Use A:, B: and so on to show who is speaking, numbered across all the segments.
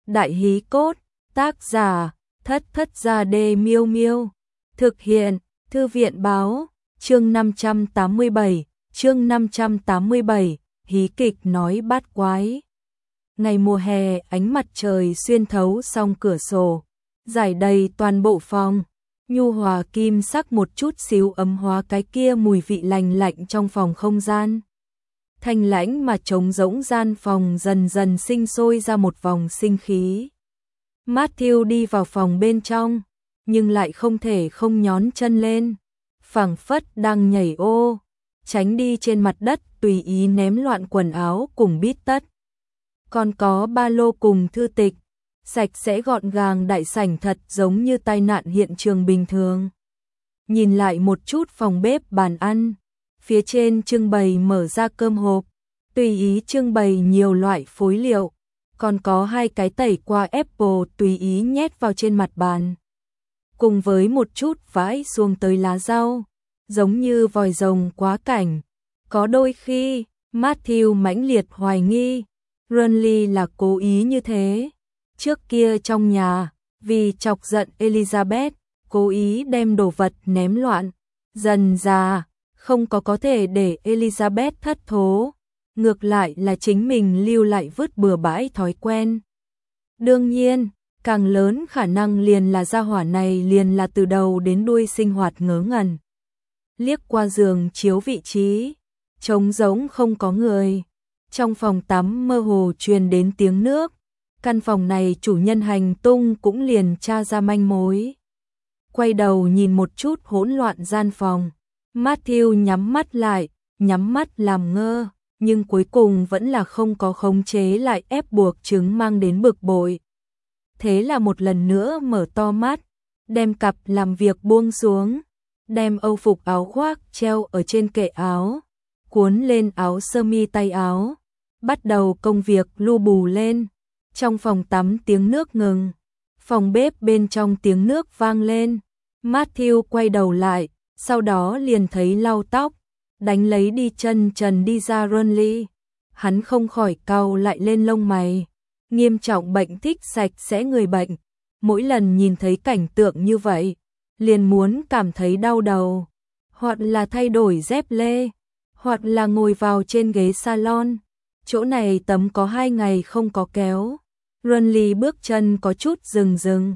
A: Đại hí cốt, tác giả, Thất Thất Gia Đê Miêu Miêu. Thực hiện, Thư viện báo, chương 587, hí kịch nói bát quái. Ngày mùa hè, ánh mặt trời xuyên thấu song cửa sổ, rải đầy toàn bộ phòng, nhu hòa kim sắc một chút xíu ấm hóa cái kia mùi vị lành lạnh trong phòng không gian. Thanh lãnh mà trống rỗng gian phòng dần dần sinh sôi ra một vòng sinh khí. Matthew đi vào phòng bên trong, nhưng lại không thể không nhón chân lên, phảng phất đang nhảy ô, tránh đi trên mặt đất tùy ý ném loạn quần áo cùng bít tất. Còn có ba lô cùng thư tịch, sạch sẽ gọn gàng đại sảnh thật giống như tai nạn hiện trường bình thường. Nhìn lại một chút phòng bếp bàn ăn, phía trên trưng bày mở ra cơm hộp, tùy ý trưng bày nhiều loại phối liệu, còn có hai cái tẩy qua apple tùy ý nhét vào trên mặt bàn. Cùng với một chút vãi xuống tới lá rau, giống như vòi rồng quá cảnh. Có đôi khi, Matthew mãnh liệt hoài nghi, Renly là cố ý như thế. Trước kia trong nhà, vì chọc giận Elizabeth, cố ý đem đồ vật ném loạn. Dần dà, không có thể để Elizabeth thất thố, ngược lại là chính mình lưu lại vứt bừa bãi thói quen. Đương nhiên, càng lớn khả năng liền là gia hỏa này liền là từ đầu đến đuôi sinh hoạt ngớ ngẩn. Liếc qua giường chiếu vị trí, trống rỗng không có người. Trong phòng tắm mơ hồ truyền đến tiếng nước, căn phòng này chủ nhân hành tung cũng liền tra ra manh mối. Quay đầu nhìn một chút hỗn loạn gian phòng, Matthew nhắm mắt lại, nhắm mắt làm ngơ, nhưng cuối cùng vẫn là không có khống chế lại ép buộc chứng mang đến bực bội. Thế là một lần nữa mở to mắt, đem cặp làm việc buông xuống, đem âu phục áo khoác treo ở trên kệ áo, cuốn lên áo sơ mi tay áo, bắt đầu công việc lu bù lên. Trong phòng tắm tiếng nước ngừng, phòng bếp bên trong tiếng nước vang lên. Matthew quay đầu lại, sau đó liền thấy lau tóc, đánh lấy đi chân trần đi ra Renly. Hắn không khỏi cau lại lên lông mày. Nghiêm trọng bệnh thích sạch sẽ người bệnh, mỗi lần nhìn thấy cảnh tượng như vậy, liền muốn cảm thấy đau đầu, hoặc là thay đổi dép lê, hoặc là ngồi vào trên ghế salon. Chỗ này tấm có 2 ngày không có kéo. Renly bước chân có chút dừng.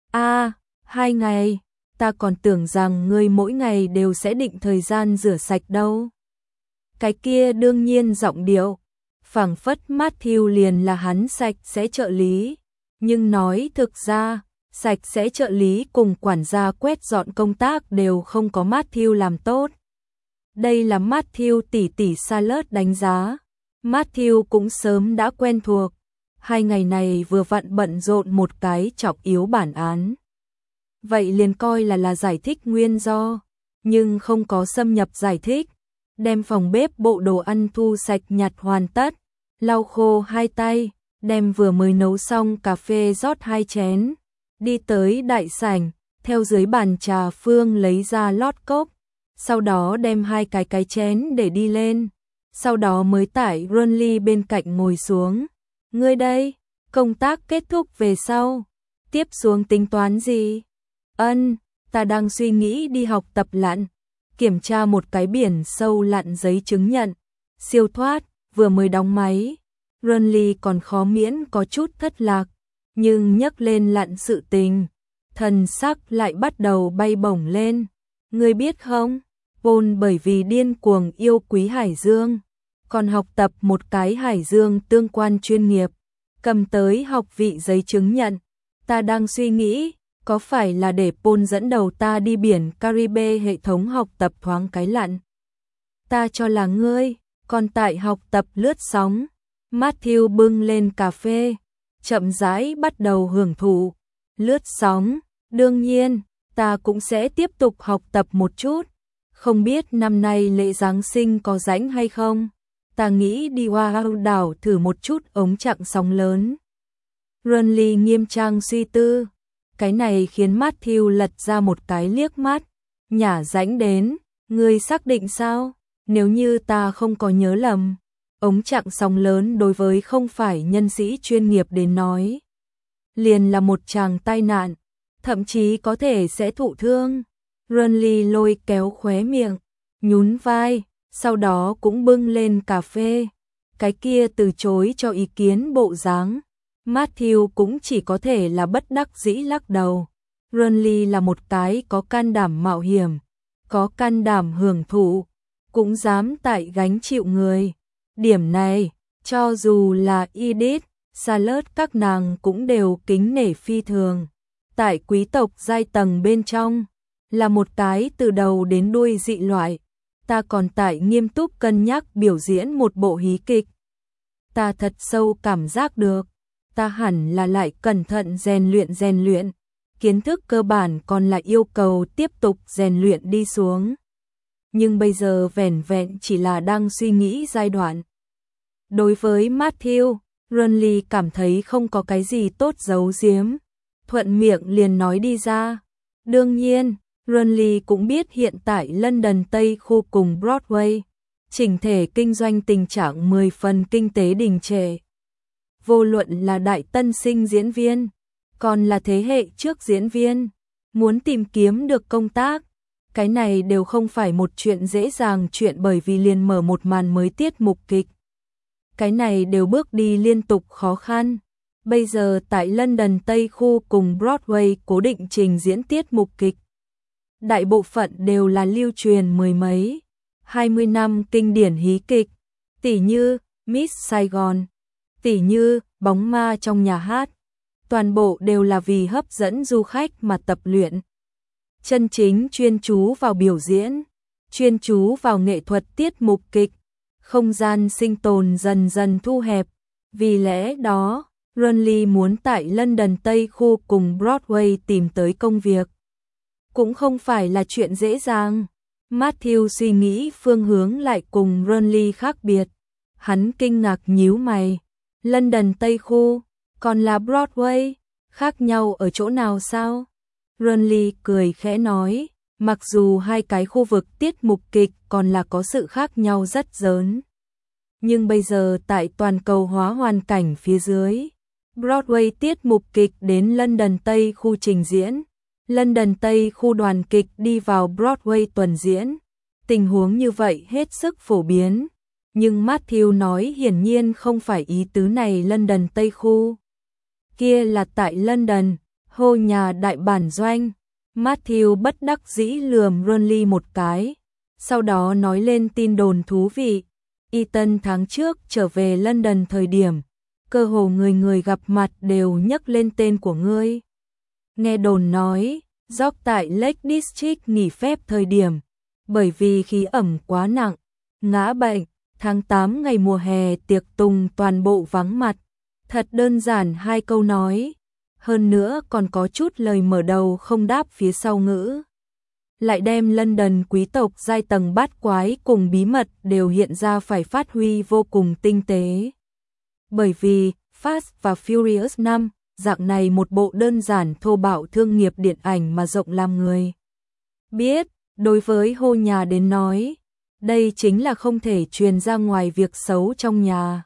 A: 2 ngày, ta còn tưởng rằng ngươi mỗi ngày đều sẽ định thời gian rửa sạch đâu. Cái kia đương nhiên giọng điệu, phảng phất Matthew liền là hắn sạch sẽ trợ lý. Nhưng nói thực ra, sạch sẽ trợ lý cùng quản gia quét dọn công tác đều không có Matthew làm tốt. Đây là Matthew tỷ Salad đánh giá. Matthew cũng sớm đã quen thuộc. 2 ngày này vừa vặn bận rộn một cái trọng yếu bản án. Vậy liền coi là giải thích nguyên do, nhưng không có xâm nhập giải thích. Đem phòng bếp bộ đồ ăn thu sạch nhặt hoàn tất, lau khô 2 tay, đem vừa mới nấu xong cà phê rót 2 chén, đi tới đại sảnh, theo dưới bàn trà phương lấy ra lót cốc, sau đó đem 2 cái chén để đi lên, sau đó mới tải Renly bên cạnh ngồi xuống. Ngươi đây, công tác kết thúc về sau, tiếp xuống tính toán gì? Ta đang suy nghĩ đi học tập lặn, kiểm tra một cái biển sâu lặn giấy chứng nhận, siêu thoát, vừa mới đóng máy. Renly còn khó miễn có chút thất lạc, nhưng nhắc lên lặn sự tình, thần sắc lại bắt đầu bay bổng lên. Ngươi biết không, Paul bởi vì điên cuồng yêu quý Hải Dương, còn học tập một cái Hải Dương tương quan chuyên nghiệp, cầm tới học vị giấy chứng nhận. Ta đang suy nghĩ, có phải là để Paul dẫn đầu ta đi biển Caribe hệ thống học tập thoáng cái lặn. Ta cho là ngươi, còn tại học tập lướt sóng. Matthew bưng lên cà phê, chậm rãi bắt đầu hưởng thụ. Lướt sóng, đương nhiên, ta cũng sẽ tiếp tục học tập một chút. Không biết năm nay lễ Giáng sinh có rảnh hay không? Ta nghĩ đi Oahu đảo thử một chút ống chặng sóng lớn. Renly nghiêm trang suy tư. Cái này khiến Matthew lật ra một cái liếc mắt. Nhả rãnh đến, ngươi xác định sao? Nếu như ta không có nhớ lầm, ống chặng sóng lớn đối với không phải nhân sĩ chuyên nghiệp đến nói, liền là một chàng tai nạn, thậm chí có thể sẽ thụ thương. Renly lôi kéo khóe miệng, nhún vai, sau đó cũng bưng lên cà phê. Cái kia từ chối cho ý kiến bộ dáng. Matthew cũng chỉ có thể là bất đắc dĩ lắc đầu. Renly là một cái có can đảm mạo hiểm, có can đảm hưởng thụ, cũng dám tại gánh chịu người. Điểm này, cho dù là Edith, Charlotte các nàng cũng đều kính nể phi thường. Tại quý tộc giai tầng bên trong, là một cái từ đầu đến đuôi dị loại. Ta còn tại nghiêm túc cân nhắc biểu diễn một bộ hí kịch. Ta thật sâu cảm giác được, ta hẳn là lại cẩn thận rèn luyện. Kiến thức cơ bản còn là yêu cầu tiếp tục rèn luyện đi xuống. Nhưng bây giờ vẻn vẹn chỉ là đang suy nghĩ giai đoạn. Đối với Matthew, Renly cảm thấy không có cái gì tốt giấu giếm, thuận miệng liền nói đi ra. Đương nhiên, Renly cũng biết hiện tại London Tây khu cùng Broadway, chỉnh thể kinh doanh tình trạng 10 phần kinh tế đình trệ. Vô luận là đại tân sinh diễn viên, còn là thế hệ trước diễn viên, muốn tìm kiếm được công tác, cái này đều không phải một chuyện dễ dàng chuyện bởi vì liền mở một màn mới tiết mục kịch. Cái này đều bước đi liên tục khó khăn. Bây giờ tại London Tây khu cùng Broadway cố định trình diễn tiết mục kịch. Đại bộ phận đều là lưu truyền mười mấy, 20 năm kinh điển hí kịch, tỉ như Miss Saigon, tỉ như Bóng ma trong nhà hát. Toàn bộ đều là vì hấp dẫn du khách mà tập luyện. Chân chính chuyên chú vào biểu diễn, chuyên chú vào nghệ thuật tiết mục kịch, không gian sinh tồn dần dần thu hẹp. Vì lẽ đó, Renly muốn tại London Tây khu cùng Broadway tìm tới công việc. Cũng không phải là chuyện dễ dàng. Matthew suy nghĩ phương hướng lại cùng Renly khác biệt. Hắn kinh ngạc nhíu mày. London Tây khu, còn là Broadway, khác nhau ở chỗ nào sao? Renly cười khẽ nói, mặc dù hai cái khu vực tiết mục kịch còn là có sự khác nhau rất lớn. Nhưng bây giờ tại toàn cầu hóa hoàn cảnh phía dưới, Broadway tiết mục kịch đến London Tây khu trình diễn, London Tây khu đoàn kịch đi vào Broadway tuần diễn. Tình huống như vậy hết sức phổ biến. Nhưng Matthew nói hiển nhiên không phải ý tứ này. London Tây khu kia là tại London, hô nhà đại bản doanh. Matthew bất đắc dĩ lườm Renly một cái, sau đó nói lên tin đồn thú vị. Ethan tháng trước trở về London thời điểm, cơ hồ người người gặp mặt đều nhắc lên tên của ngươi. Nghe đồn nói, George tại Lake District nghỉ phép thời điểm, bởi vì khí ẩm quá nặng, ngã bệnh. Tháng 8 ngày mùa hè tiệc tùng toàn bộ vắng mặt. Thật đơn giản hai câu nói. Hơn nữa còn có chút lời mở đầu không đáp phía sau ngữ. Lại đem London quý tộc giai tầng bát quái cùng bí mật đều hiện ra phải phát huy vô cùng tinh tế. Bởi vì Fast và Furious 5, dạng này một bộ đơn giản thô bạo thương nghiệp điện ảnh mà rộng làm người biết, đối với hô nhà đến nói, đây chính là không thể truyền ra ngoài việc xấu trong nhà.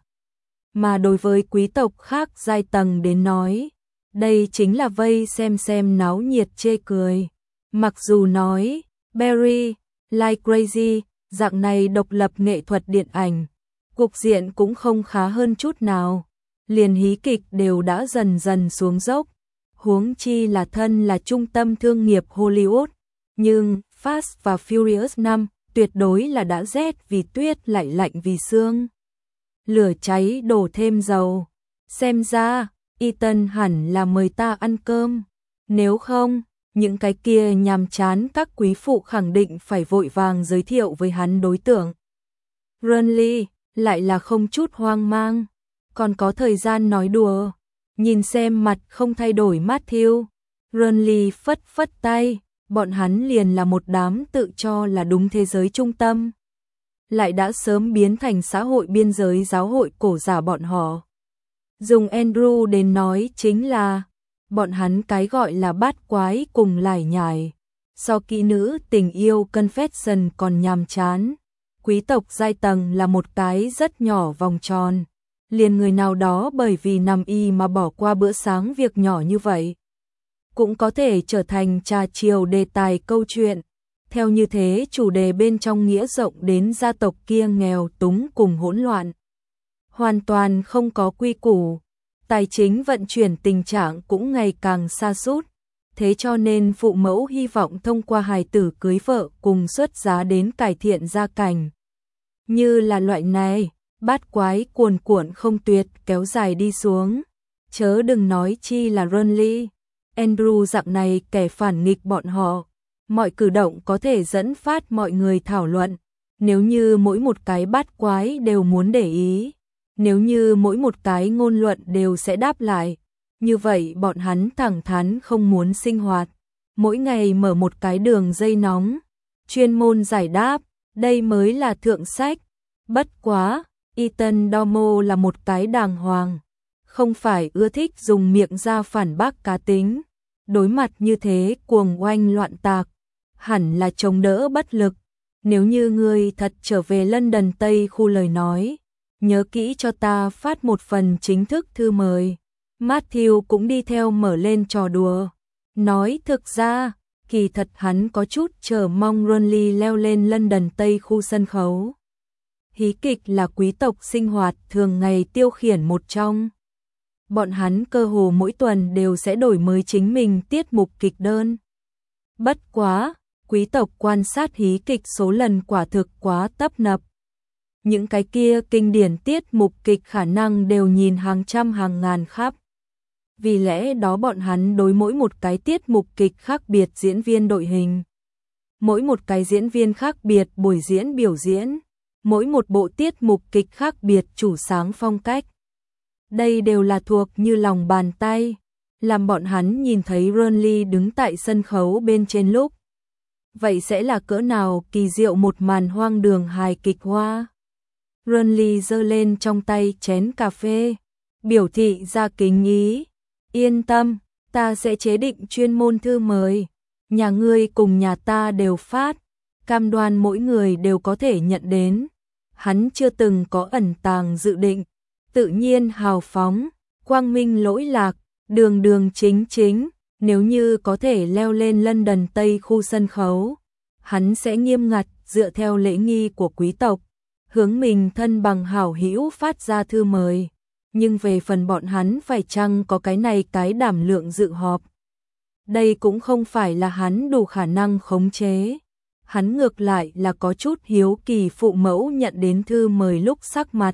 A: Mà đối với quý tộc khác giai tầng đến nói, đây chính là vây xem náo nhiệt chê cười. Mặc dù nói, Barry, Like Crazy, dạng này độc lập nghệ thuật điện ảnh, cục diện cũng không khá hơn chút nào. Liền hí kịch đều đã dần dần xuống dốc. Huống chi là thân là trung tâm thương nghiệp Hollywood. Nhưng Fast và Furious 5 tuyệt đối là đã rét vì tuyết lại lạnh vì sương. Lửa cháy đổ thêm dầu. Xem ra, Ethan hẳn là mời ta ăn cơm. Nếu không, những cái kia nhàm chán các quý phụ khẳng định phải vội vàng giới thiệu với hắn đối tượng. Renly lại là không chút hoang mang, còn có thời gian nói đùa. Nhìn xem mặt không thay đổi Matthew, Renly phất phất tay. Bọn hắn liền là một đám tự cho là đúng thế giới trung tâm, lại đã sớm biến thành xã hội biên giới giáo hội cổ giả bọn họ. Dùng Andrew đến nói chính là, bọn hắn cái gọi là bát quái cùng lải nhải. So kỹ nữ tình yêu confession còn nhàm chán. Quý tộc giai tầng là một cái rất nhỏ vòng tròn. liền người nào đó bởi vì nằm y mà bỏ qua bữa sáng việc nhỏ như vậy, cũng có thể trở thành trà chiều đề tài câu chuyện. Theo như thế, chủ đề bên trong nghĩa rộng đến gia tộc kia nghèo túng cùng hỗn loạn, hoàn toàn không có quy củ, tài chính vận chuyển tình trạng cũng ngày càng sa sút. Thế cho nên phụ mẫu hy vọng thông qua hài tử cưới vợ cùng xuất giá đến cải thiện gia cảnh. Như là loại này, bát quái cuồn cuộn không tuyệt kéo dài đi xuống. Chớ đừng nói chi là Ronly, Andrew dạng này kẻ phản nghịch bọn họ. Mọi cử động có thể dẫn phát mọi người thảo luận. Nếu như mỗi một cái bát quái đều muốn để ý, nếu như mỗi một cái ngôn luận đều sẽ đáp lại, như vậy bọn hắn thẳng thắn không muốn sinh hoạt. Mỗi ngày mở một cái đường dây nóng, chuyên môn giải đáp, đây mới là thượng sách. Bất quá, Ethan Domo là một cái đàng hoàng, không phải ưa thích dùng miệng ra phản bác cá tính. Đối mặt như thế cuồng oanh loạn tạc, hẳn là chống đỡ bất lực. Nếu như ngươi thật trở về London Tây khu lời nói, nhớ kỹ cho ta phát một phần chính thức thư mời. Matthew cũng đi theo mở lên trò đùa. Nói thực ra, kỳ thật hắn có chút chờ mong Ronly leo lên London Tây khu sân khấu. Hí kịch là quý tộc sinh hoạt thường ngày tiêu khiển một trong. Bọn hắn cơ hồ mỗi tuần đều sẽ đổi mới chính mình tiết mục kịch đơn. Bất quá, quý tộc quan sát hí kịch số lần quả thực quá tấp nập. Những cái kia kinh điển tiết mục kịch khả năng đều nhìn hàng trăm hàng ngàn khắp. Vì lẽ đó bọn hắn đối mỗi một cái tiết mục kịch khác biệt diễn viên đội hình. Mỗi một cái diễn viên khác biệt buổi diễn biểu diễn. Mỗi một bộ tiết mục kịch khác biệt chủ sáng phong cách. Đây đều là thuộc như lòng bàn tay. Làm bọn hắn nhìn thấy Ronly đứng tại sân khấu bên trên lúc. Vậy sẽ là cỡ nào kỳ diệu một màn hoang đường hài kịch hoa. Ronly giơ lên trong tay chén cà phê, biểu thị ra kính ý. Yên tâm, ta sẽ chế định chuyên môn thư mời. Nhà ngươi cùng nhà ta đều phát, cam đoan mỗi người đều có thể nhận đến. Hắn chưa từng có ẩn tàng dự định, tự nhiên hào phóng, quang minh lỗi lạc, đường đường chính chính. Nếu như có thể leo lên London Tây khu sân khấu, hắn sẽ nghiêm ngặt dựa theo lễ nghi của quý tộc, hướng mình thân bằng hảo hữu phát ra thư mời. Nhưng về phần bọn hắn phải chăng có cái này cái đảm lượng dự họp, đây cũng không phải là hắn đủ khả năng khống chế. Hắn ngược lại là có chút hiếu kỳ phụ mẫu nhận đến thư mời lúc sắc mặt.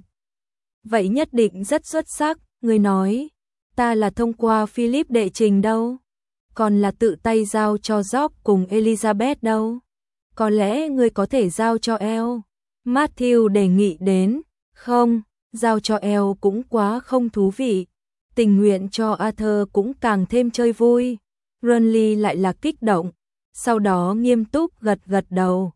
A: Vậy nhất định rất xuất sắc, người nói, ta là thông qua Philip đệ trình đâu, còn là tự tay giao cho George cùng Elizabeth đâu. Có lẽ ngươi có thể giao cho Elle. Matthew đề nghị đến, không, giao cho Elle cũng quá không thú vị, tình nguyện cho Arthur cũng càng thêm chơi vui. Ronly lại là kích động, sau đó nghiêm túc gật gật đầu.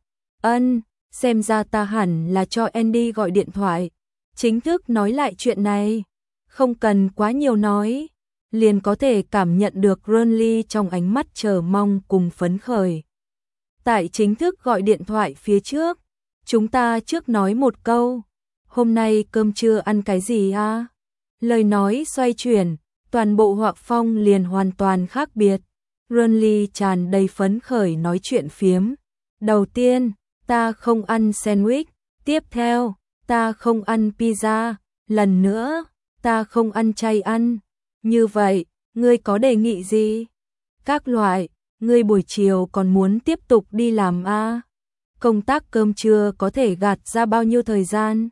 A: Xem ra ta hẳn là cho Andy gọi điện thoại, chính thức nói lại chuyện này. Không cần quá nhiều nói, liền có thể cảm nhận được Ronly trong ánh mắt chờ mong cùng phấn khởi. Tại chính thức gọi điện thoại phía trước, chúng ta trước nói một câu, hôm nay cơm trưa ăn cái gì à? Lời nói xoay chuyển, toàn bộ Hoạc Phong liền hoàn toàn khác biệt. Ronly tràn đầy phấn khởi nói chuyện phiếm. Đầu tiên, ta không ăn sandwich, tiếp theo, ta không ăn pizza, lần nữa, ta không ăn chay ăn. Như vậy, ngươi có đề nghị gì? Các loại, ngươi buổi chiều còn muốn tiếp tục đi làm à? Công tác cơm trưa có thể gạt ra bao nhiêu thời gian?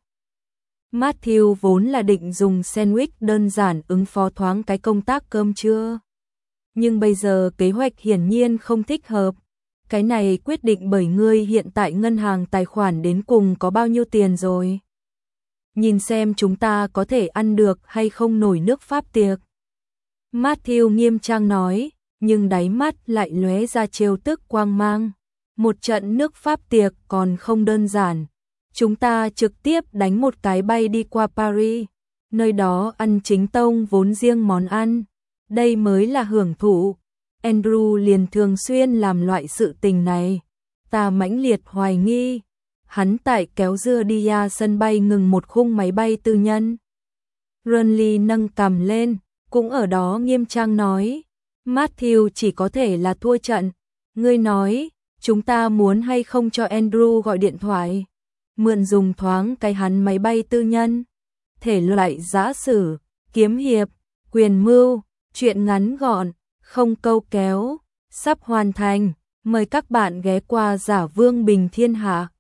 A: Matthew vốn là định dùng sandwich đơn giản ứng phó thoáng cái công tác cơm trưa. Nhưng bây giờ kế hoạch hiển nhiên không thích hợp. Cái này quyết định bởi ngươi hiện tại ngân hàng tài khoản đến cùng có bao nhiêu tiền rồi. Nhìn xem chúng ta có thể ăn được hay không nổi nước Pháp tiệc. Matthew nghiêm trang nói, nhưng đáy mắt lại lóe ra trêu tức quang mang. Một trận nước Pháp tiệc còn không đơn giản. Chúng ta trực tiếp đánh một cái bay đi qua Paris. Nơi đó ăn chính tông vốn riêng món ăn. Đây mới là hưởng thụ. Andrew liền thường xuyên làm loại sự tình này. Ta mãnh liệt hoài nghi. Hắn tại kéo dưa đi ra sân bay ngừng một khung máy bay tư nhân. Runley nâng cằm lên, cũng ở đó nghiêm trang nói. Matthew chỉ có thể là thua trận. Ngươi nói, chúng ta muốn hay không cho Andrew gọi điện thoại, mượn dùng thoáng cái hắn máy bay tư nhân. Thể loại giã sử, kiếm hiệp, quyền mưu, truyện ngắn gọn, không câu kéo, sắp hoàn thành. Mời các bạn ghé qua Giả Vương Bình Thiên Hạ.